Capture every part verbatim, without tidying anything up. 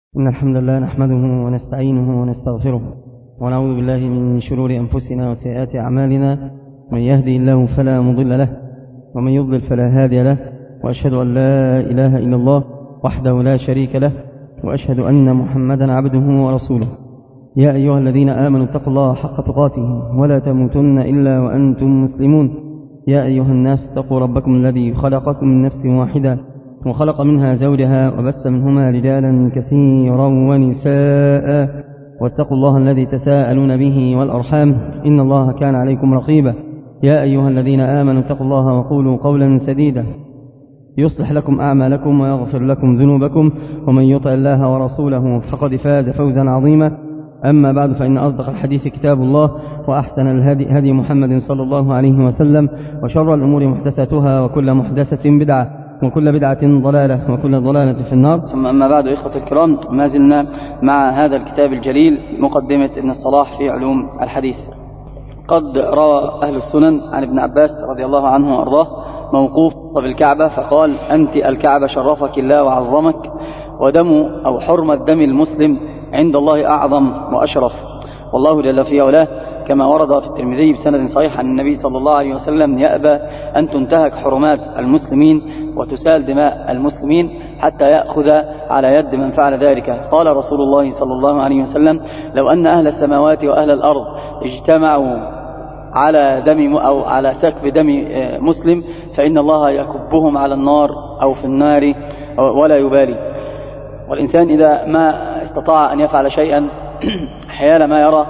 إن الحمد لله نحمده ونستعينه ونستغفره ونعوذ بالله من شرور أنفسنا وسيئات أعمالنا. من يهدي الله فلا مضل له ومن يضلل فلا هادي له، وأشهد أن لا إله إلا الله وحده لا شريك له، وأشهد أن محمدا عبده ورسوله. يا أيها الذين آمنوا اتقوا الله حق تقاته ولا تموتن إلا وأنتم مسلمون. يا أيها الناس اتقوا ربكم الذي خلقكم من نفس واحدة وخلق منها زوجها وبث منهما رجالا كثيرا ونساء، واتقوا الله الذي تساءلون به والأرحام إن الله كان عليكم رقيبا. يا أيها الذين آمنوا اتقوا الله وقولوا قولا سديدا يصلح لكم أعمالكم ويغفر لكم ذنوبكم، ومن يطع الله ورسوله فقد فاز فوزا عظيما. أما بعد، فإن أصدق الحديث كتاب الله، وأحسن الهدي هدي محمد صلى الله عليه وسلم، وشر الأمور محدثاتها، وكل محدثة بدعة، وكل بدعة ضلالة، وكل ضلالة في النار. ثم أما بعد، إخوة الكرام، ما زلنا مع هذا الكتاب الجليل مقدمة ابن الصلاح في علوم الحديث. قد روى أهل السنن عن ابن عباس رضي الله عنه وأرضاه موقوف بالكعبة فقال: أنت الكعبة شرفك الله وعظمك، ودم أو حرمة دم المسلم عند الله أعظم وأشرف، والله جل في علاه كما ورد في الترمذي بسند صحيح عن النبي صلى الله عليه وسلم: يأبى أن تنتهك حرمات المسلمين وتسال دماء المسلمين حتى يأخذ على يد من فعل ذلك. قال رسول الله صلى الله عليه وسلم: لو أن أهل السماوات وأهل الأرض اجتمعوا على دم أو على سكب دم مسلم فإن الله يكبهم على النار أو في النار ولا يبالي. والإنسان إذا ما استطاع أن يفعل شيئا حيال ما يرى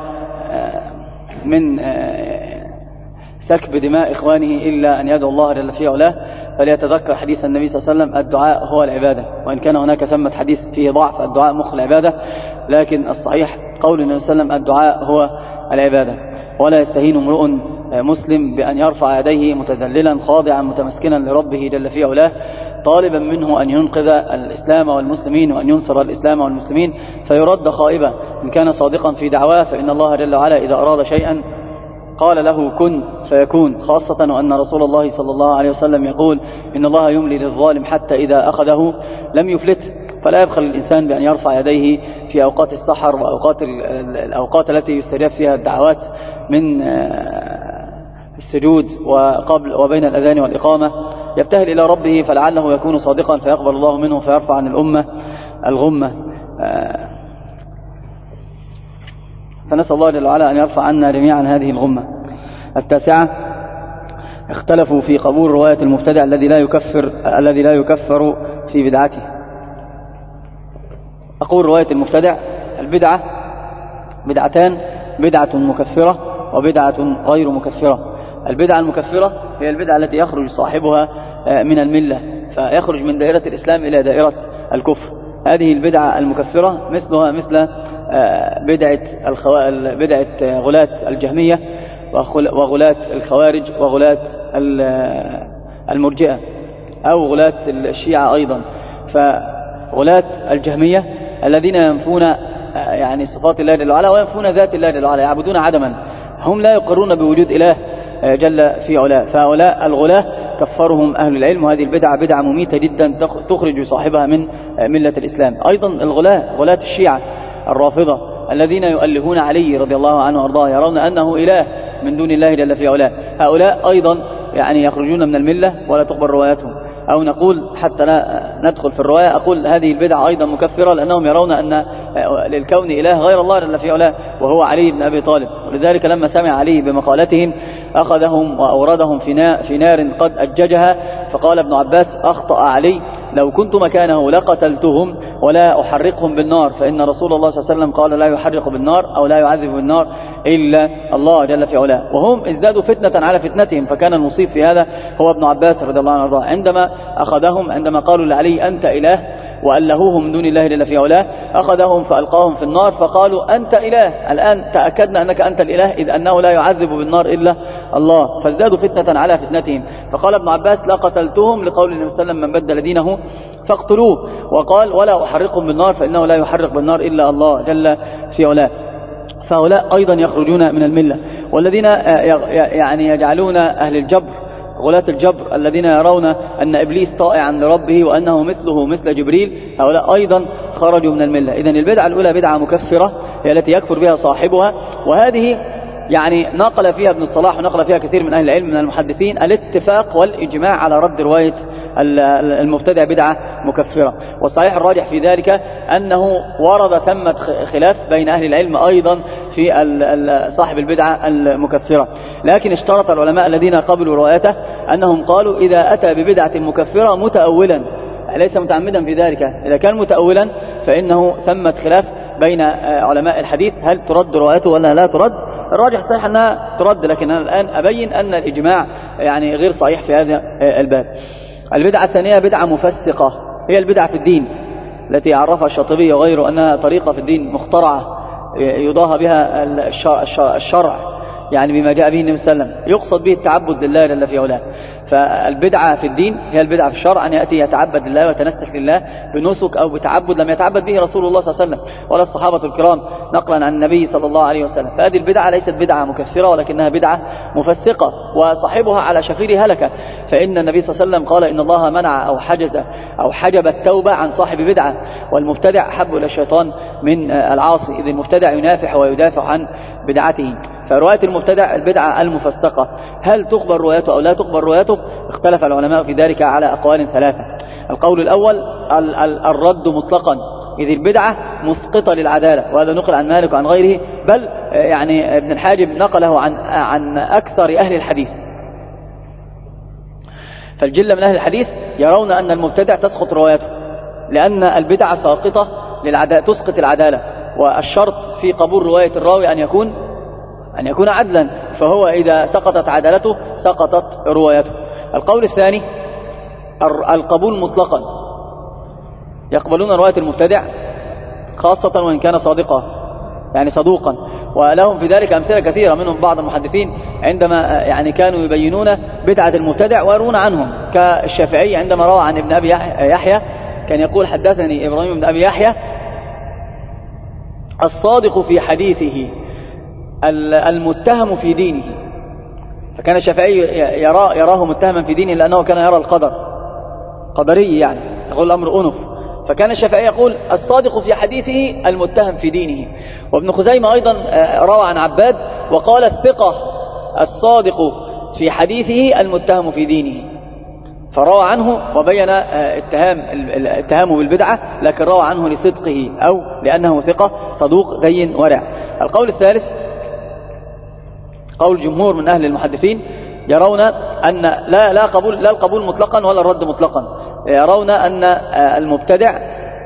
من سكب دماء إخوانه إلا أن يدعو الله جل في علاه، فليتذكر حديث النبي صلى الله عليه وسلم: الدعاء هو العبادة. وإن كان هناك ثمة حديث فيه ضعف: الدعاء مخ العبادة، لكن الصحيح قول النبي صلى الله عليه وسلم: الدعاء هو العبادة. ولا يستهين امرؤ مسلم بأن يرفع يديه متذللا خاضعا متمسكنا لربه جل في علاه، طالبا منه أن ينقذ الإسلام والمسلمين وأن ينصر الإسلام والمسلمين، فيرد خائبا. إن كان صادقا في دعواه فإن الله جل وعلا إذا أراد شيئا قال له كن فيكون، خاصة وأن رسول الله صلى الله عليه وسلم يقول: إن الله يملي للظالم حتى إذا أخذه لم يفلته. فلا يبخل الإنسان بأن يرفع يديه في أوقات السحر وأوقات الأوقات التي يستجاب فيها الدعوات من السجود وقبل وبين الأذان والإقامة، يبتهل إلى ربه فلعله يكون صادقا فيقبل الله منه فيرفع عن الأمة الغمة. فنسأل الله جل وعلا أن يرفع عنا جميعا هذه الغمة. التاسعة: اختلفوا في قبول رواية المبتدع الذي لا يكفر الذي لا يكفر في بدعته. أقول رواية المبتدع: البدعة بدعتان: بدعة مكفرة وبدعة غير مكفرة. البدعة المكفرة هي البدعة التي يخرج صاحبها من الملة فيخرج من دائرة الإسلام إلى دائرة الكفر. هذه البدعة المكفرة مثلها مثل بدعة الخوا... بدعة غلاة الجهمية وغلاة الخوارج وغلاة المرجئة أو غلاة الشيعة أيضا. فغلاة الجهمية الذين ينفون يعني صفات الله جل وعلا وينفون ذات الله جل وعلا، يعبدون عدما، هم لا يقرون بوجود إله جل في علاه. فهؤلاء الغلاة كفرهم أهل العلم، وهذه البدعة بدعة مميتة جدا تخرج صاحبها من ملة الإسلام. أيضا الغلاة غلاة الشيعة الرافضة الذين يؤلهون علي رضي الله عنه وأرضاه، يرون أنه إله من دون الله جل في علاه. هؤلاء أيضا يعني يخرجون من الملة ولا تقبل رواياتهم. أو نقول حتى لا ندخل في الرواية، أقول هذه البدعة أيضا مكفرة لأنهم يرون أن للكون إله غير الله جل في علاه وهو علي بن أبي طالب. ولذلك لما سمع علي بمقالتهم أخذهم وأوردهم في نار قد أججها. فقال ابن عباس: أخطأ علي، لو كنت مكانه لقتلتهم ولا أحرقهم بالنار، فإن رسول الله صلى الله عليه وسلم قال: لا يحرق بالنار أو لا يعذب بالنار إلا الله جل في علاه. وهم ازدادوا فتنة على فتنتهم. فكان المصيب في هذا هو ابن عباس رضي الله عنه وارضاه، عندما أخذهم عندما قالوا لعلي: أنت إله، وألهوهم من دون الله جل في علاه، أخذهم فألقاهم في النار فقالوا: أنت إله، الآن تأكدنا أنك أنت الإله، إذ أنه لا يعذب بالنار إلا الله. فازدادوا فتنة على فتنتهم. فقال ابن عباس: لا قتلتهم، لقول النبي صلى الله عليه وسلم: من بدل دينه فاقتلوه. وقال: ولا أحرقهم بالنار، فإنه لا يحرق بالنار إلا الله جل في علاه. فهؤلاء أيضا يخرجون من الملة. والذين يعني يجعلون أهل الجبر غلاة الجبر الذين يرون أن إبليس طائعا لربه وأنه مثله مثل جبريل، هؤلاء أيضا خرجوا من الملة. إذن البدعة الأولى بدعة مكفرة هي التي يكفر بها صاحبها، وهذه يعني نقل فيها ابن الصلاح ونقل فيها كثير من أهل العلم من المحدثين الاتفاق والإجماع على رد رواية المبتدع بدعة مكفرة. والصحيح الراجح في ذلك أنه ورد ثمة خلاف بين أهل العلم أيضا في صاحب البدعة المكفرة، لكن اشترط العلماء الذين قبلوا روايته أنهم قالوا إذا أتى ببدعة مكفرة متأولا ليس متعمدا في ذلك، إذا كان متأولا فإنه ثمة خلاف بين علماء الحديث هل ترد روايته ولا لا ترد. الراجح صحيح أنها ترد، لكن أنا الآن أبين أن الإجماع يعني غير صحيح في هذا الباب. البدعة الثانية بدعة مفسقة، هي البدعة في الدين التي عرفها الشاطبي وغيره أنها طريقة في الدين مخترعة يضاهى بها الشرع يعني بما جاء به النبي صلى الله عليه وسلم، يقصد به التعبد لله جل في علاه. فالبدعة في الدين هي البدعة في الشرع، أن يأتي يتعبد لله ويتنسك لله بنسك أو بتعبد لم يتعبد به رسول الله صلى الله عليه وسلم ولا الصحابة الكرام نقلا عن النبي صلى الله عليه وسلم. فهذه البدعة ليست بدعة مكفرة ولكنها بدعة مفسقة وصاحبها على شفير هلكة، فإن النبي صلى الله عليه وسلم قال إن الله منع أو حجز أو حجب التوبة عن صاحب بدعة، والمبتدع أحب إلى الشيطان من العاصي، إذ المبتدع ينافح ويدافع عن بدعته. فرواية المبتدع البدعة المفسقة هل تقبل روايته أو لا تقبل روايته؟ اختلف العلماء في ذلك على أقوال ثلاثة. القول الأول الرد مطلقا، إذ البدعة مسقطة للعدالة، وهذا نقل عن مالك وعن غيره، بل يعني ابن الحاجب نقله عن عن أكثر أهل الحديث. فالجلة من أهل الحديث يرون أن المبتدع تسقط روايته، لأن البدعة ساقطة للعدالة، تسقط العدالة، والشرط في قبول رواية الراوي أن يكون أن يكون عدلا، فهو إذا سقطت عدالته سقطت روايته. القول الثاني القبول مطلقا، يقبلون رواية المبتدع خاصة وإن كان صادقا يعني صدوقا، ولهم في ذلك أمثلة كثيرة، منهم بعض المحدثين عندما يعني كانوا يبينون بدعة المبتدع ويرون عنهم، كالشافعي عندما روى عن ابن أبي يحيى كان يقول حدثني إبراهيم بن أبي يحيى الصادق في حديثه المتهم في دينه، فكان الشافعي يرى يراه متهما في دينه لأنه كان يرى القدر قدري، يعني يقول الأمر أنف، فكان الشافعي يقول الصادق في حديثه المتهم في دينه. وابن خزيمة أيضا روى عن عباد وقال الثقة الصادق في حديثه المتهم في دينه، فروى عنه وبين اتهام اتهامه بالبدعة، لكن روى عنه لصدقه أو لأنه ثقة صدوق دين ورع. القول الثالث قول جمهور من أهل المحدثين، يرون أن لا لا قبول لا القبول مطلقا ولا الرد مطلقا، يرون أن المبتدع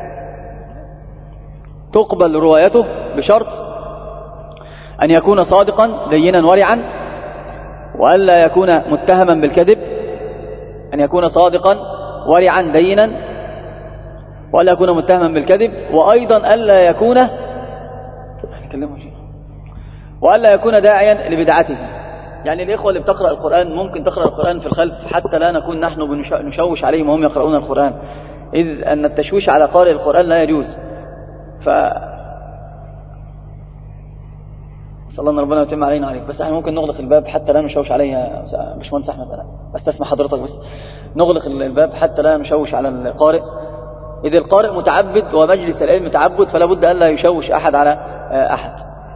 تقبل روايته بشرط أن يكون صادقا دينا ورعا، وألا يكون متهما بالكذب، أن يكون صادقا ورعا دينا وألا يكون متهما بالكذب، وأيضا ألا يكون وألا يكون داعيا لبدعته. يعني الإخوة اللي بتقرأ القرآن ممكن تقرأ القرآن في الخلف حتى لا نكون نحن نشوش عليهم وهم يقرؤون القرآن، إذ أن التشويش على قارئ القرآن لا يجوز. ف صلى الله ربنا يتم علينا عليك. بس احنا ممكن نغلق الباب حتى لا نشوش عليه. باشمهندس أحمد أنا أستسمح حضرتك بس نغلق الباب حتى لا نشوش على القارئ، إذا القارئ متعبد ومجلس العلم متعبد فلا بد أن لا يشوش أحد على أحد.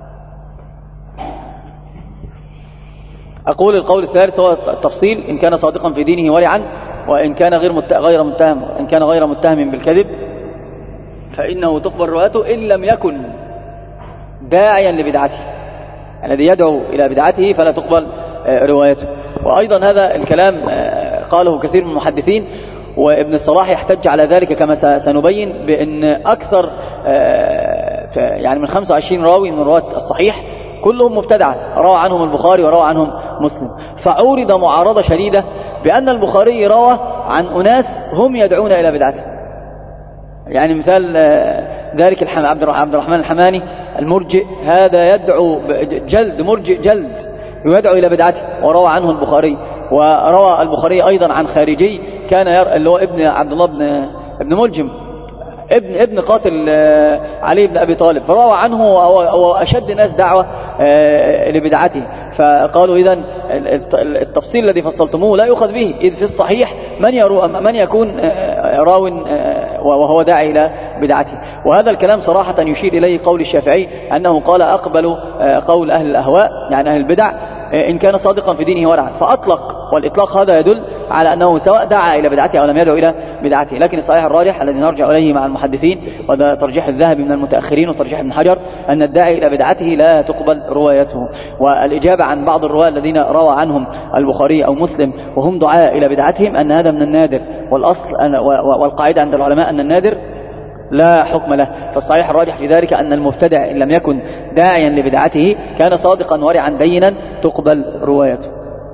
أقول القول الثالث هو التفصيل، إن كان صادقا في دينه ورعا، وإن كان غير غير متهم إن كان غير متهم بالكذب فإنه تقبل روايته إن لم يكن داعيا لبدعته، الذي يدعو إلى بدعته فلا تقبل روايته. وأيضا هذا الكلام قاله كثير من المحدثين، وابن الصلاح يحتج على ذلك كما سنبين بأن أكثر يعني من خمسة وعشرين راوي من رواة الصحيح كلهم مبتدعة، روى عنهم البخاري وروى عنهم مسلم، فعورض معارضة شديدة بأن البخاري روى عن أناس هم يدعون إلى بدعته. يعني مثال ذلك عبد الرحمن الحماني المرجئ، هذا يدعو جلد مرجئ جلد يدعو إلى بدعته، وروى عنه البخاري. وروى البخاري أيضا عن خارجي كان يرى اللي هو ابن عبد الله بن ابن ملجم ابن ابن قاتل علي بن أبي طالب، فروى عنه وأشد الناس دعوة لبدعته. فقالوا إذن التفصيل الذي فصلتموه لا يؤخذ به، إذ في الصحيح من يرو من يكون راو وهو داعي إلى بدعته. وهذا الكلام صراحة يشير إليه قول الشافعي أنه قال أقبل قول أهل الأهواء يعني أهل البدع إن كان صادقا في دينه ورعا، فأطلق، والإطلاق هذا يدل على أنه سواء دعا إلى بدعته أو لم يدعو إلى بدعته. لكن الصحيح الراجح الذي نرجع إليه مع المحدثين، وهذا ترجيح الذهبي من المتأخرين وترجيح ابن حجر، أن الداعي إلى بدعته لا تقبل روايته. والإجابة عن بعض الرواة الذين روى عنهم البخاري أو مسلم وهم دعاء إلى بدعتهم أن هذا من النادر، والأصل والقاعدة عند العلماء أن النادر لا حكم له. فالصحيح الراجح في ذلك أن المبتدع إن لم يكن داعيا لبدعته كان صادقا ورعا دينا تقبل روايته.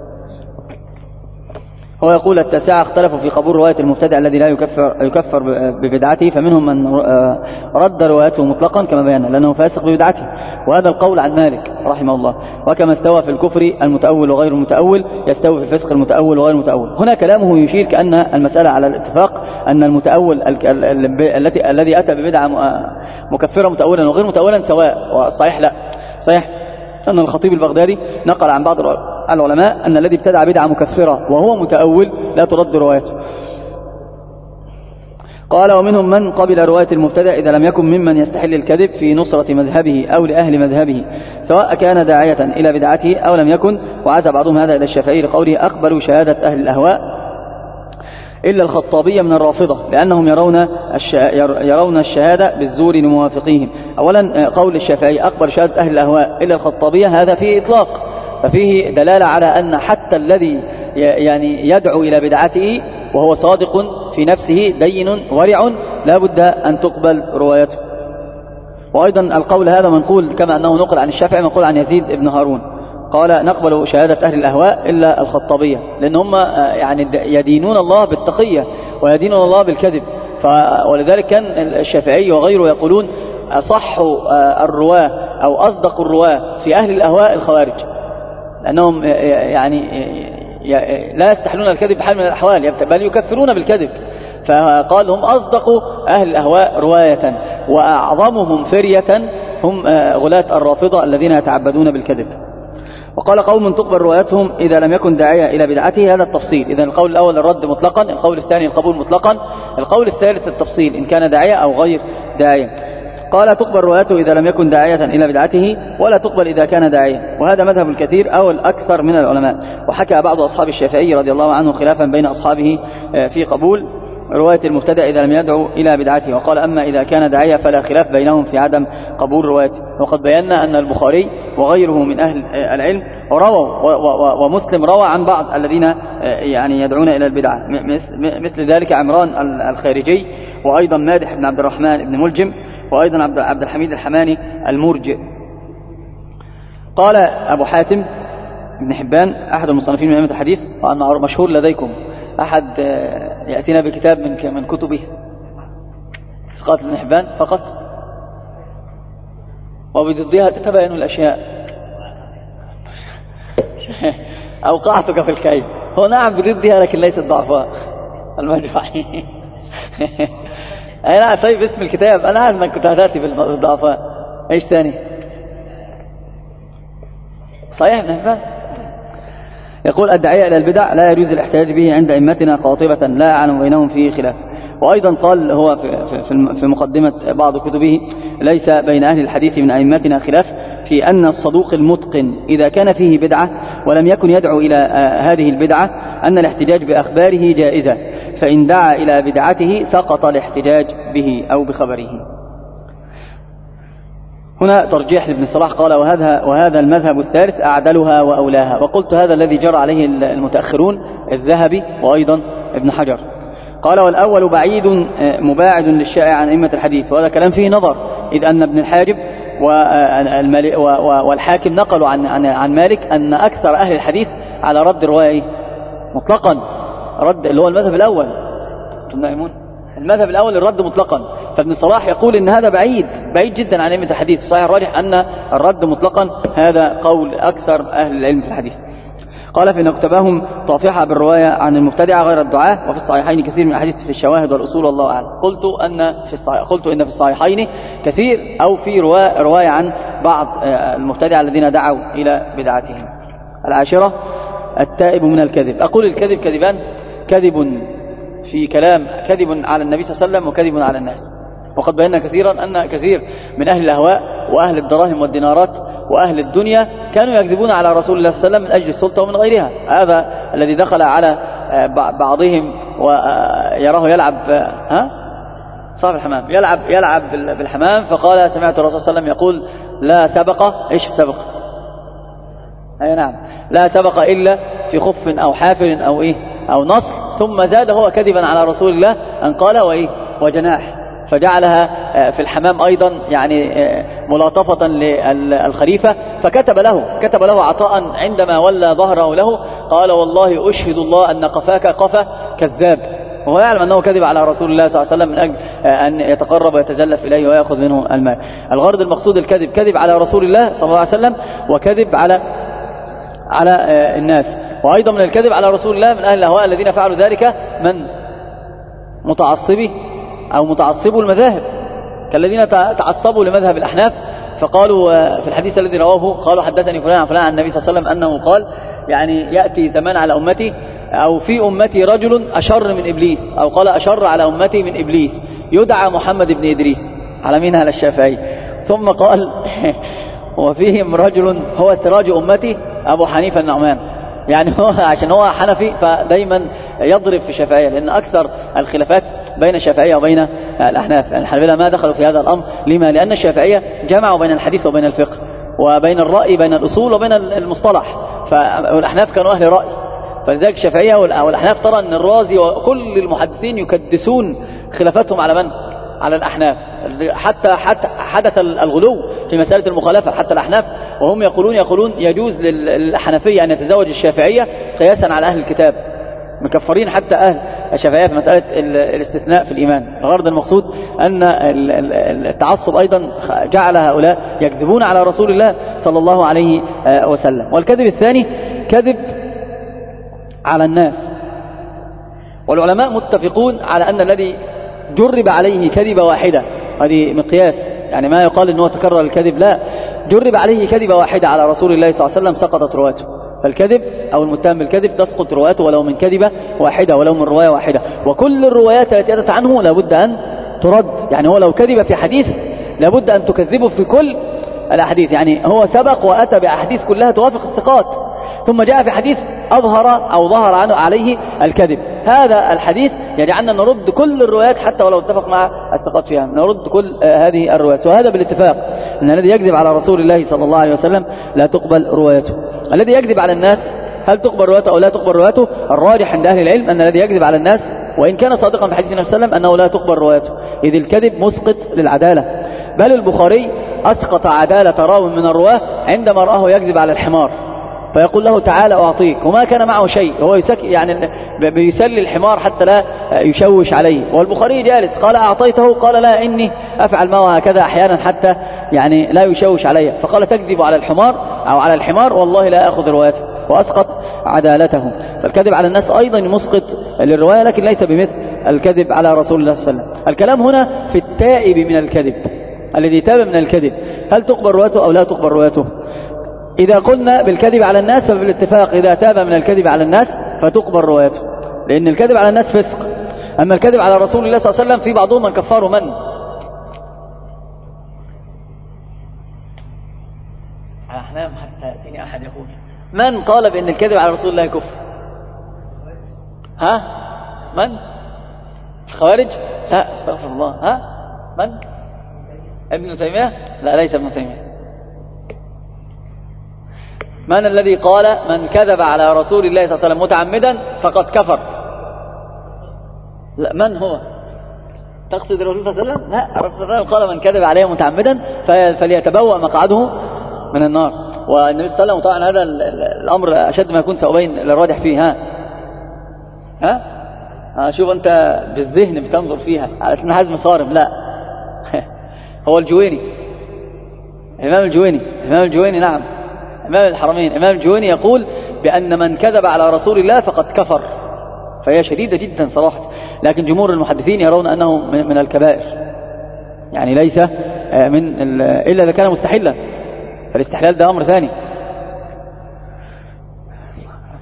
هو يقول التاسعة اختلفوا في قبول رواية المبتدع الذي لا يكفر, يكفر ببدعته، فمنهم من رد روايته مطلقا كما بينا لأنه فاسق ببدعته، وهذا القول عن مالك رحمه الله. وكما استوى في الكفر المتأول وغير المتأول يستوي في الفسق المتأول وغير المتأول. هنا كلامه يشير كأن المسألة على الاتفاق أن المتأول التي الذي أتى ببدعة مكفرة متأولا وغير متأولا سواء، والصحيح لا. صحيح أن الخطيب البغدادي نقل عن بعض العلماء أن الذي ابتدع بدعة مكفرة وهو متأول لا ترد روايته. قال ومنهم من قبل رواية المبتدع إذا لم يكن ممن يستحل الكذب في نصرة مذهبه أو لأهل مذهبه، سواء كان داعية إلى بدعته أو لم يكن. وعزى بعضهم هذا إلى الشافعي لقوله أقبلوا شهادة أهل الأهواء إلا الخطابية من الرافضة، لأنهم يرون يرون الشهادة بالزور لموافقيهم. أولا قول الشافعي أقبل شهادة أهل الأهواء إلا الخطابية، هذا فيه إطلاق، ففيه دلالة على أن حتى الذي يعني يدعو إلى بدعته وهو صادق في نفسه دين ورع لا بد أن تقبل روايته. وأيضا القول هذا منقول كما أنه نقل عن الشافعي منقول عن يزيد بن هارون، قال نقبل شهادة أهل الأهواء إلا الخطابية، لأن هم يعني يدينون الله بالتقية ويدينون الله بالكذب. ولذلك كان الشافعي وغيره يقولون أصح الرواة أو أصدق الرواة في أهل الأهواء الخوارج، لأنهم يعني لا يستحلون الكذب بحال من الأحوال بل يكفرون بالكذب. فقال هم أصدق أهل الأهواء رواية وأعظمهم فرية هم غلاة الرافضة الذين يتعبدون بالكذب. وقال قوم تقبل روايتهم إذا لم يكن داعية إلى بدعته، هذا التفصيل. إذن القول الأول الرد مطلقا، القول الثاني القبول مطلقا، القول الثالث التفصيل إن كان داعية أو غير داعية. قال تقبل روايته إذا لم يكن داعية إلى بدعته ولا تقبل إذا كان داعية، وهذا مذهب الكثير أو الأكثر من العلماء. وحكى بعض أصحاب الشافعي رضي الله عنه خلافا بين أصحابه في قبول رواية المبتدع إذا لم يدعو إلى بدعته، وقال أما إذا كان داعية فلا خلاف بينهم في عدم قبول روايته. وقد بينا أن البخاري وغيره من أهل العلم رووا ومسلم روى عن بعض الذين يعني يدعون إلى البدعة، مثل ذلك عمران الخارجي، وأيضا مادح بن عبد الرحمن بن ملجم، وأيضا عبد الحميد الحماني المرجئ. قال أبو حاتم بن حبان أحد المصنفين من أئمة الحديث، وأنه مشهور لديكم، أحد يأتينا بكتاب من من كتبه ثقات ابن حبان فقط، وبضدها تتبين الأشياء. أوقعتك في الكيد. هو نعم بضدها لكن ليست ضعفاء المجموعين. أي لا طيب اسم الكتاب أنا عارف أنك كنت هتأتي بالضعفاء. إيش ثاني؟ صحيح ابن حبان يقول الداعية إلى البدع لا يجوز الاحتجاج به عند أئمتنا قاطبة لا أعلم بينهم فيه خلاف. وأيضا قال هو في مقدمة بعض كتبه ليس بين أهل الحديث من أئمتنا خلاف في أن الصدوق المتقن إذا كان فيه بدعة ولم يكن يدعو إلى هذه البدعة أن الاحتجاج بأخباره جائزة، فإن دعا إلى بدعته سقط الاحتجاج به أو بخبره. هنا ترجيح لابن صلاح قال وهذا, وهذا المذهب الثالث أعدلها وأولاها. وقلت هذا الذي جرى عليه المتأخرون الذهبي وأيضا ابن حجر. قال والأول بعيد مباعد للشائع عن أئمة الحديث، وهذا كلام فيه نظر، إذ أن ابن الحاجب والحاكم نقلوا عن, عن مالك أن أكثر أهل الحديث على رد الرواية مطلقا، رد اللي هو المذهب الأول المذهب الأول الرد مطلقا. فابن صلاح يقول إن هذا بعيد بعيد جدا عن أئمة الحديث. صحيح الراجح أن الرد مطلقا هذا قول أكثر أهل العلم في الحديث. قال فإن كتبهم طافحة بالرواية عن المبتدعة غير الدعاة، وفي الصحيحين كثير من الحديث في الشواهد والأصول والله أعلم. قلت أن في الصحيح قلت إن في الصحيحين كثير أو في رواية عن بعض المبتدعة الذين دعوا إلى بدعتهم. العاشرة التائب من الكذب. أقول الكذب كذبان: كذب في كلام، كذب على النبي صلى الله عليه وسلم، وكذب على الناس. وقد بينا كثيرا أن كثير من أهل الأهواء وأهل الدراهم والدينارات وأهل الدنيا كانوا يكذبون على رسول الله صلى الله عليه وسلم من أجل السلطة ومن غيرها. هذا الذي دخل على بعضهم ويراه يلعب ها صاحب الحمام يلعب يلعب بالحمام، فقال: سمعت الرسول صلى الله عليه وسلم يقول: لا سبق. إيش السبق؟ أي نعم، لا سبق إلا في خف أو حافل أو إيه أو نصر. ثم زاد هو كذبا على رسول الله أن قال: وإيه وجناح، فجعلها في الحمام أيضا يعني ملاطفة للخليفة. فكتب له كتب له عطاء عندما ولى ظهره له، قال: والله أشهد الله أن قفاك قفا كذاب. وهو يعلم أنه كذب على رسول الله صلى الله عليه وسلم من أجل أن يتقرب ويتزلف إليه ويأخذ منه المال. الغرض المقصود الكذب، كذب على رسول الله صلى الله عليه وسلم، وكذب على على الناس. وأيضا من الكذب على رسول الله من أهل الأهواء الذين فعلوا ذلك من متعصبي أو متعصبوا المذاهب، كالذين تعصبوا لمذهب الأحناف، فقالوا في الحديث الذي رواه قالوا: حدثني فلان عن فلان عن النبي صلى الله عليه وسلم أنه قال، يعني يأتي زمان على أمتي أو في أمتي رجل أشر من إبليس، أو قال: أشر على أمتي من إبليس، يدعى محمد بن إدريس، على مين؟ على الشافعي. ثم قال: وفيهم رجل هو سراج أمتي أبو حنيفة النعمان، يعني هو عشان هو حنفي فدايما يضرب في الشافعية، لأن أكثر الخلافات بين الشافعية وبين الأحناف. يعني الحنابلة ما دخلوا في هذا الأمر، لما؟ لأن الشافعية جمعوا بين الحديث وبين الفقه، وبين الرأي، بين الأصول وبين المصطلح، فالأحناف كانوا أهل رأي. فلذلك الشافعية والأحناف ترى أن الرازي وكل المحدثين يكدسون خلافاتهم على من؟ على الأحناف، حتى حتى حدث الغلو في مسألة المخالفة. حتى الأحناف وهم يقولون يقولون يجوز للحنفية أن يتزوج الشافعية قياسا على أهل الكتاب، مكفرين حتى أهل الشافعية في مسألة الاستثناء في الإيمان. الغرض المقصود أن التعصب أيضا جعل هؤلاء يكذبون على رسول الله صلى الله عليه وسلم. والكذب الثاني كذب على الناس. والعلماء متفقون على أن الذي جرب عليه كذبة واحدة، هذه مقياس، يعني ما يقال أنه تكرر الكذب، لا، جرب عليه كذبة واحدة على رسول الله صلى الله عليه وسلم سقطت رواته. فالكذب أو المتهم بالكذب تسقط رواته ولو من كذبة واحدة، ولو من رواية واحدة. وكل الروايات التي أتت عنه لابد أن ترد. يعني هو لو كذب في حديث لابد أن تكذبه في كل الأحاديث. يعني هو سبق وأتى بأحاديث كلها توافق الثقات، ثم جاء في حديث أظهر أو ظهر عنه عليه الكذب، هذا الحديث يجعلنا نرد كل الروايات حتى ولو اتفق مع الثقات فيها، نرد كل هذه الروايات. وهذا بالاتفاق أن الذي يكذب على رسول الله صلى الله عليه وسلم لا تقبل روايته. الذي يكذب على الناس هل تقبل روايته أو لا تقبل روايته؟ الراجح عند أهل العلم أن الذي يكذب على الناس وإن كان صادقا في حديث النبي صلى الله عليه وسلم أنه لا تقبل روايته، إذ الكذب مسقط للعدالة. بل البخاري أسقط عدالة راو من الرواه عندما رآه يكذب على الحمار، فيقول له: تعالى أعطيك، وما كان معه شيء، هو يسك يعني بيسلي الحمار حتى لا يشوش عليه، والبخاري جالس، قال: أعطيته؟ قال: لا، إني أفعل معه هكذا أحيانا حتى يعني لا يشوش علي. فقال: تكذب على الحمار أو على الحمار، والله لا أخذ روايته، وأسقط عدالته. فالكذب على الناس أيضا مسقط للرواية، لكن ليس بمثل الكذب على رسول الله صلى الله عليه وسلم. الكلام هنا في التائب من الكذب، الذي تاب من الكذب، هل تقبل روايته أو لا تقبل روايته؟ إذا قلنا بالكذب على الناس فبالاتفاق إذا تاب من الكذب على الناس فتقبل روايته، لأن الكذب على الناس فسق. أما الكذب على رسول الله صلى الله عليه وسلم في بعضهم من كفروا من أحلام، حتى يأتيني أحد يقول من قال بأن الكذب على رسول الله كفر؟ ها؟ من؟ الخوارج؟ لا، استغفر الله. ها؟ من؟ ابن تيمية؟ لا، ليس ابن تيمية. من الذي قال من كذب على رسول الله صلى الله عليه وسلم متعمدا فقد كفر؟ لا، من هو؟ تقصد الرسول صلى الله عليه وسلم؟ لا، الرسول صلى الله عليه وسلم قال من كذب عليه متعمدا فليتبوأ مقعده من النار. والنبي صلى الله عليه وسلم طبعا هذا الأمر أشد ما يكون سأبين للراجح فيه. ها ها ها شوف أنت بالذهن بتنظر فيها على أن حزم صارم، لا هو الجويني، الإمام الجويني الإمام الجويني نعم، إمام الحرمين، إمام الجويني يقول بأن من كذب على رسول الله فقد كفر، فهي شديدة جدا صراحة. لكن جمهور المحدثين يرون أنه من الكبائر، يعني ليس من إلا إذا كان مستحلا، فالاستحلال ده أمر ثاني.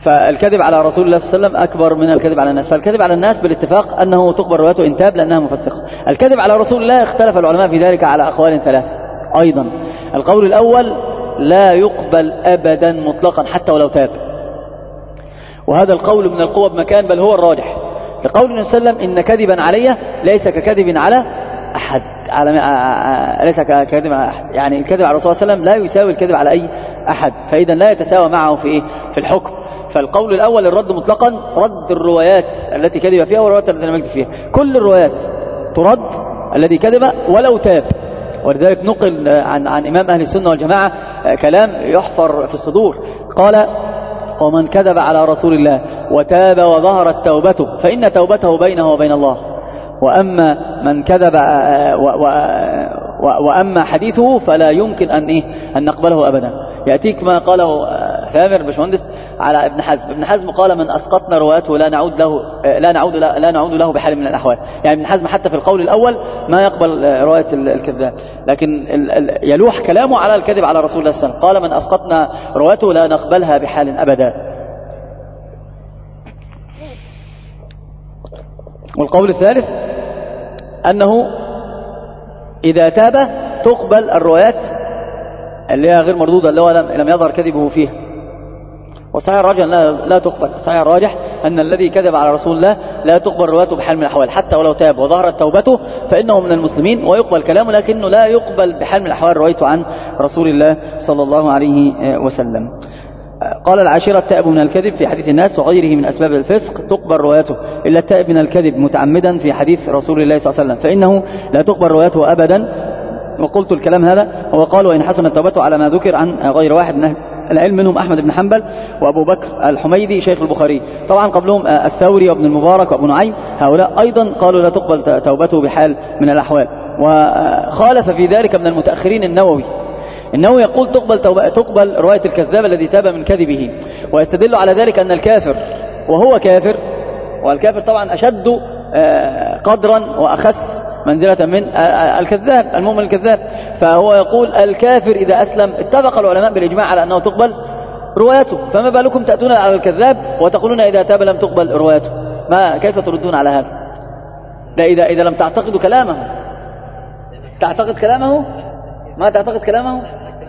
فالكذب على رسول الله صلى الله عليه وسلم أكبر من الكذب على الناس. فالكذب على الناس بالاتفاق أنه تقبل روايته إن تاب لأنها مفسقة. الكذب على رسول الله اختلف العلماء في ذلك على أقوال ثلاثة أيضا. القول الأول لا يقبل أبدا مطلقا حتى ولو تاب، وهذا القول من القوة بمكان، بل هو الراجح، لقول النبي صلى الله عليه وسلم إن كذبا علي ليس ككذب على أحد، على ليس ككذب على أحد، يعني الكذب على الرسول صلى الله عليه وسلم لا يساوي الكذب على أي أحد، فإذا لا يتساوى معه في إيه؟ في الحكم. فالقول الأول الرد مطلقا، رد الروايات التي كذب فيها والروايات التي لم يكذب فيها، كل الروايات ترد الذي كذب ولو تاب. ولذلك نقل عن عن إمام أهل السنة والجماعة كلام يحفر في الصدور، قال: ومن كذب على رسول الله وتاب وظهرت توبته فإن توبته بينه وبين الله، وأما من كذب و و و وأما حديثه فلا يمكن أن إيه أن نقبله أبدا. يأتيك ما قاله ثامر باشمهندس على ابن حزم. ابن حزم قال: من أسقطنا روايته لا نعود له لا نعود لا, لا نعود له بحال من الأحوال. يعني ابن حزم حتى في القول الأول ما يقبل رواية الكذاب، لكن يلوح كلامه على الكذب على رسول الله صلى الله عليه وسلم، قال: من أسقطنا روايته لا نقبلها بحال أبدا. والقول الثالث أنه إذا تاب تقبل الروايات اللي هي غير مردودة، اللي هو لم يظهر كذبه فيها. وصحيح الراجح لا, لا تقبل. صحيح الراجح أن الذي كذب على رسول الله لا تقبل روايته بحال من الأحوال، حتى ولو تاب وظهرت توبته فإنه من المسلمين ويقبل كلامه، لكنه لا يقبل بحال من الأحوال روايته عن رسول الله صلى الله عليه وسلم. قال: العاشرة التائب من الكذب في حديث الناس وغيره من أسباب الفسق تقبل روايته، إلا التائب من الكذب متعمدا في حديث رسول الله صلى الله عليه وسلم فإنه لا تقبل روايته أبدا. وقلت الكلام هذا، هو قال: وإن حسنت توبته على ما ذكر عن غير واحد من العلم منهم أحمد بن حنبل وأبو بكر الحميدي شيخ البخاري، طبعا قبلهم الثوري وابن المبارك وابن نعيم، هؤلاء أيضا قالوا لا تقبل توبته بحال من الأحوال. وخالف في ذلك من المتأخرين النووي. النووي يقول تقبل, تقبل رواية الكذاب الذي تاب من كذبه، ويستدل على ذلك أن الكافر وهو كافر، والكافر طبعا أشد قدرا وأخس منزلة من الكذاب المؤمن الكذاب، فهو يقول الكافر إذا أسلم اتفق العلماء بالإجماع على أنه تقبل روايته، فما بالكم تأتون على الكذاب وتقولون إذا تاب لم تقبل روايته؟ ما كيف تردون على هذا؟ ده إذا, إذا لم تعتقدوا كلامه. تعتقد كلامه؟ ما تعتقد كلامه؟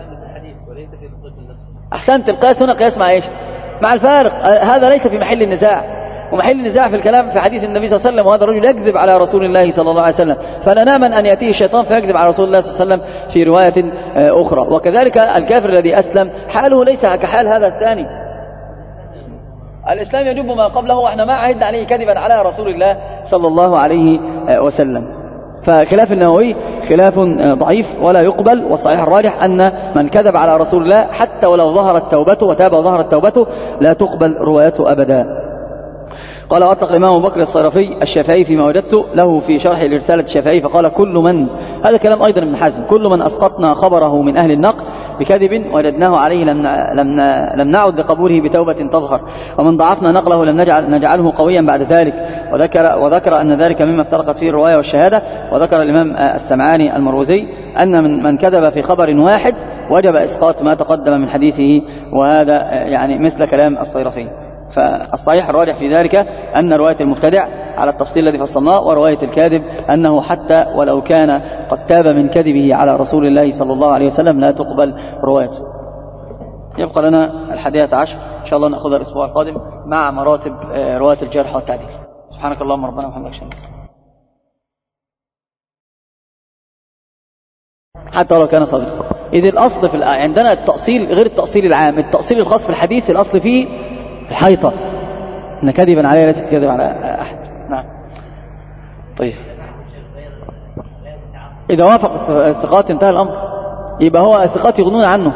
أحسنت. القياس هنا قياس مع إيش؟ مع الفارق. هذا ليس في محل النزاع، ومحل النزاع في الكلام في حديث النبي صلى الله عليه وسلم، وهذا الرجل يكذب على رسول الله صلى الله عليه وسلم، فلا نامن أن يأتيه الشيطان فيكذب على رسول الله صلى الله عليه وسلم في رواية أخرى. وكذلك الكافر الذي أسلم حاله ليس كحال هذا الثاني. الإسلام يجب ما قبله، وإحنا ما عهدنا عليه كذبا على رسول الله صلى الله عليه وسلم. فخلاف النووي خلاف ضعيف ولا يقبل، والصحيح الراجح أن من كذب على رسول الله حتى ولو ظهرت توبته وتاب وظهرت توبته لا تقبل روايته أبدا. قال: وأطلق الإمام أبو بكر الصيرفي الشافعي فيما وجدت له في شرح لرسالة الشافعي فقال: كل من، هذا كلام أيضا ابن حزم، كل من أسقطنا خبره من أهل النقل بكذب وجدناه عليه لم لم لم نعد لقبوله بتوبة تظهر، ومن ضعفنا نقله لم نجعل نجعله قويا بعد ذلك. وذكر وذكر أن ذلك مما افترقت فيه الرواية والشهادة. وذكر الإمام السمعاني المروزي أن من من كذب في خبر واحد وجب إسقاط ما تقدم من حديثه، وهذا يعني مثل كلام الصيرفي. فالصحيح الراجح في ذلك أن رواية المبتدع على التفصيل الذي فصلناه، ورواية الكاذب أنه حتى ولو كان قد تاب من كذبه على رسول الله صلى الله عليه وسلم لا تقبل روايته. يبقى لنا الحادية عشر إن شاء الله نأخذها الأسبوع القادم مع مراتب رواية الجرح والتعديل. سبحانك اللهم ربنا وبحمدك شكرا. حتى ولو كان صادقا، إذ الأصل في عندنا التأصيل غير التأصيل العام. التأصيل الخاص في الحديث الأصل فيه الحيطة، إن كذبا عليه ليس كذب على أحد. نعم. طيب إذا وافق الثقات انتهى الأمر، يبقى هو الثقات يغنون عنه.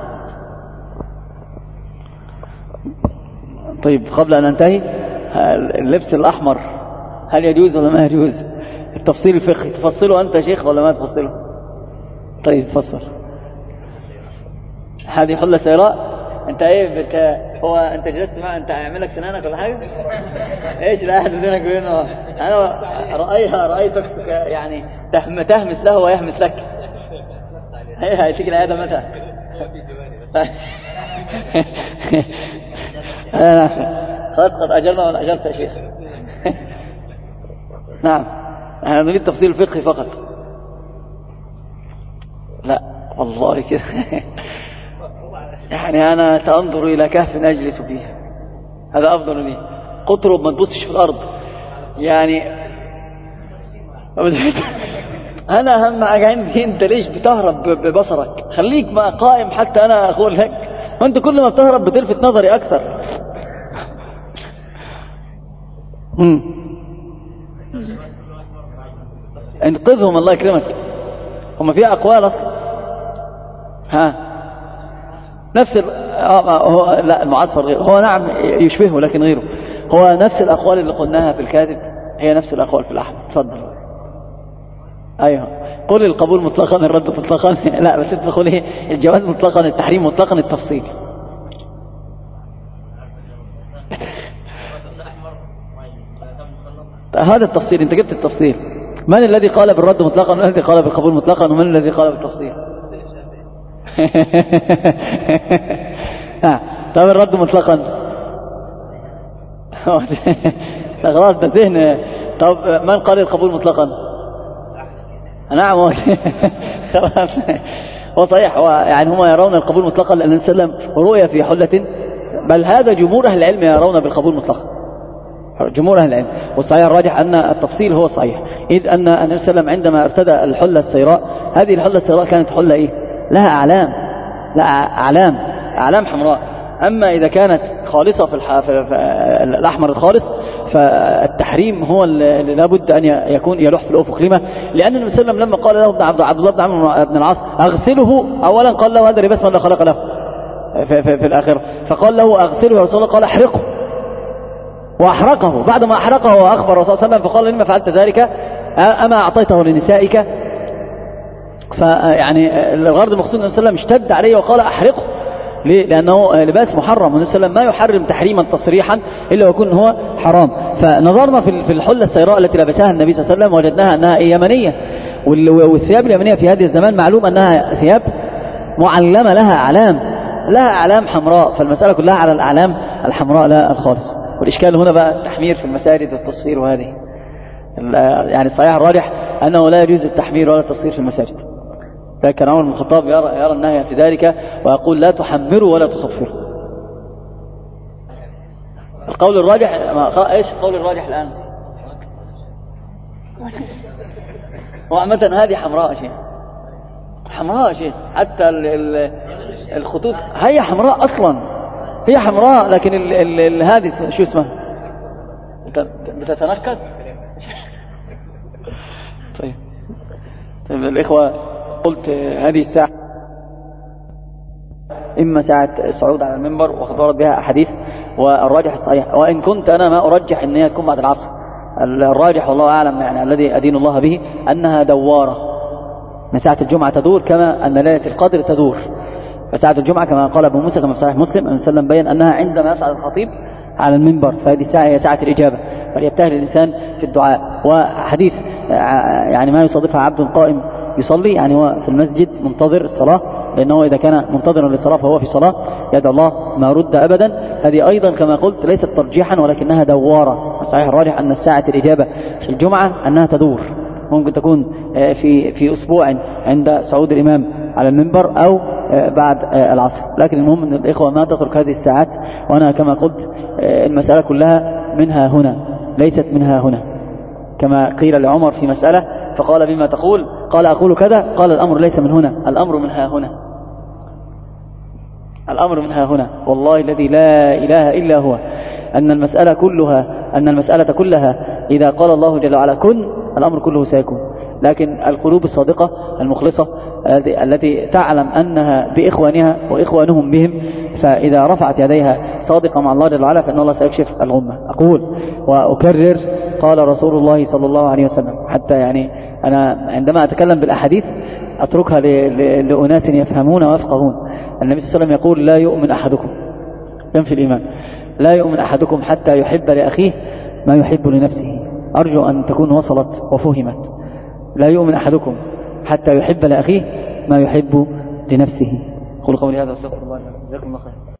طيب قبل أن ننتهي، اللبس الأحمر هل يجوز ولا ما يجوز؟ التفصيل الفقهي تفصله أنت شيخ ولا ما تفصله؟ طيب فصل. هذه حلة سيراء. انت ايه بت... هو انت جلست معه، انت عامل لك سنانك ولا حاجه؟ ايش لا احد بينك وبينه؟ انا رايها رايتك يعني تهم تهمس له ويهمس لك. هي هيك الايه متى؟ قد قد أجرنا من أجرت يا شيخ. نعم احنا نريد تفصيل الفقه فقط. لا والله كده. يعني أنا سأنظر إلى كهف أجلس فيه، هذا أفضل لي. قطرب ما تبصش في الأرض يعني. أنا أهم حاجة عندي أنت ليش بتهرب ببصرك؟ خليك ما قائم حتى أنا أقول لك، وأنت كل ما بتهرب بتلفت نظري أكثر. انقذهم الله يكرمك. هم فيها أقوال أصلا. ها نفس ال... هو لا المعصفر غيره، هو نعم يشبهه لكن غيره. هو نفس الأقوال اللي قلناها في الكاذب هي نفس الأقوال في الأحمر. تفضل. أيوه قل القبول مطلقا الرد مطلقا. لا بس انت تقول ايه؟ الجواز مطلقا، التحريم مطلقا، التفصيل. هذا التفصيل، انت جبت التفصيل. من الذي قال بالرد مطلقا ومن الذي قال بالقبول مطلقا ومن الذي قال بالتفصيل؟ طب الرد مطلقا خلاص ده ذهن. طب من قال القبول مطلقا؟ نعم خلاص هو صحيح. هو يعني هم يرون القبول مطلقا لأن النبي صلى الله عليه وسلم رؤيا في حلة، بل هذا جمهور أهل العلم يرون بالقبول مطلقا، جمهور أهل العلم. والصحيح الراجح أن التفصيل هو الصحيح، إذ أن النبي صلى الله عليه وسلم عندما ارتدى الحلة السيراء، هذه الحلة السيراء كانت حلة إيه؟ لها أعلام، لا أعلام أعلام حمراء. أما إذا كانت خالصة في, الح... في الأحمر الخالص فالتحريم هو اللي لابد أن يكون يلوح في الأفق. لما؟ لأن النبي صلى الله عليه وسلم لما قال له ابن عبد الله بن عمرو بن العاص أغسله، أولا قال له هذا لباس من لا خلق له في, في, في الآخرة، فقال له أغسله يا رسول الله، قال أحرقه، وأحرقه. بعد ما أحرقه وأخبر الرسول صلى الله عليه وسلم فقال لما فعلت ذلك أما أعطيته لنسائك؟ فيعني الغرض المقصود النبي صلى الله عليه وسلم اشتد عليه وقال أحرقه. ليه؟ لأنه لباس محرم، والنبي صلى الله عليه وسلم ما يحرم تحريما تصريحا إلا ويكون هو حرام. فنظرنا في الحلة السيراء التي لبسها النبي صلى الله عليه وسلم وجدناها أنها يمنية، والثياب اليمنية في هذه الزمان معلوم أنها ثياب معلمة لها أعلام، لها أعلام حمراء، فالمسألة كلها على الأعلام الحمراء لا الخالص. والإشكال هنا بقى التحمير في المساجد والتصوير، وهذه يعني الصحيح الراجح أنه لا يجوز التحمير ولا التصوير في المساجد. لكن عمر بن الخطاب يرى, يرى النهي في ذلك ويقول لا تحمروا ولا تصفروا. القول الراجح ما ايش القول الراجح الآن؟ وعامة هذه حمراء شيء، حمراء شيء، حتى ال ال الخطوط هي حمراء أصلا، هي حمراء، لكن ال ال ال هذه شو اسمها بتتنكد. طيب طيب الإخوة، قلت هذه الساعة إما ساعة صعود على المنبر وقد ورد بها أحاديث، والراجح الصحيح، وإن كنت أنا ما أرجح أن هي تكون بعد العصر، الراجح والله أعلم يعني الذي أدين الله به أنها دوارة، أن ساعة الجمعة تدور كما أن ليلة القدر تدور. فساعة الجمعة كما قال أبو موسى كما في صحيح مسلم أن سلم بين أنها عندما يصعد الخطيب على المنبر، فهذه الساعة هي ساعة الإجابة، فليبتهل الإنسان في الدعاء. وحديث يعني ما يصادفها عبد قائم يصلي، يعني هو في المسجد منتظر الصلاة، لأنه إذا كان منتظرا للصلاة فهو في صلاة، يدعو الله ما رد أبدا. هذه أيضا كما قلت ليست ترجيحا ولكنها دوارة. الصحيح الراجح أن ساعة الإجابة في الجمعة أنها تدور، ممكن تكون في في أسبوع عند صعود الإمام على المنبر أو بعد العصر، لكن المهم أن الإخوة ما تترك هذه الساعات. وأنا كما قلت المسألة كلها منها هنا ليست منها هنا، كما قيل لعمر في مسألة فقال بما تقول، قال أقول كذا، قال الأمر ليس من هنا، الأمر منها هنا، الأمر منها هنا. والله الذي لا إله إلا هو أن المسألة كلها أن المسألة كلها إذا قال الله جل وعلا كن، الأمر كله سيكون. لكن القلوب الصادقة المخلصة التي تعلم أنها بإخوانها وإخوانهم بهم، فإذا رفعت يديها صادقة مع الله جل وعلا فإن الله سيكشف الغمة. أقول وأكرر قال رسول الله صلى الله عليه وسلم، حتى يعني أنا عندما أتكلم بالأحاديث أتركها لأناس يفهمون ويفقهون. النبي صلى الله عليه وسلم يقول لا يؤمن أحدكم، ينفي الإيمان، لا يؤمن أحدكم حتى يحب لأخيه ما يحب لنفسه. أرجو أن تكون وصلت وفهمت. لا يؤمن أحدكم حتى يحب لأخيه ما يحب لنفسه. قولوا قولي هذا واستغفر الله لكم. جزاكم الله خير.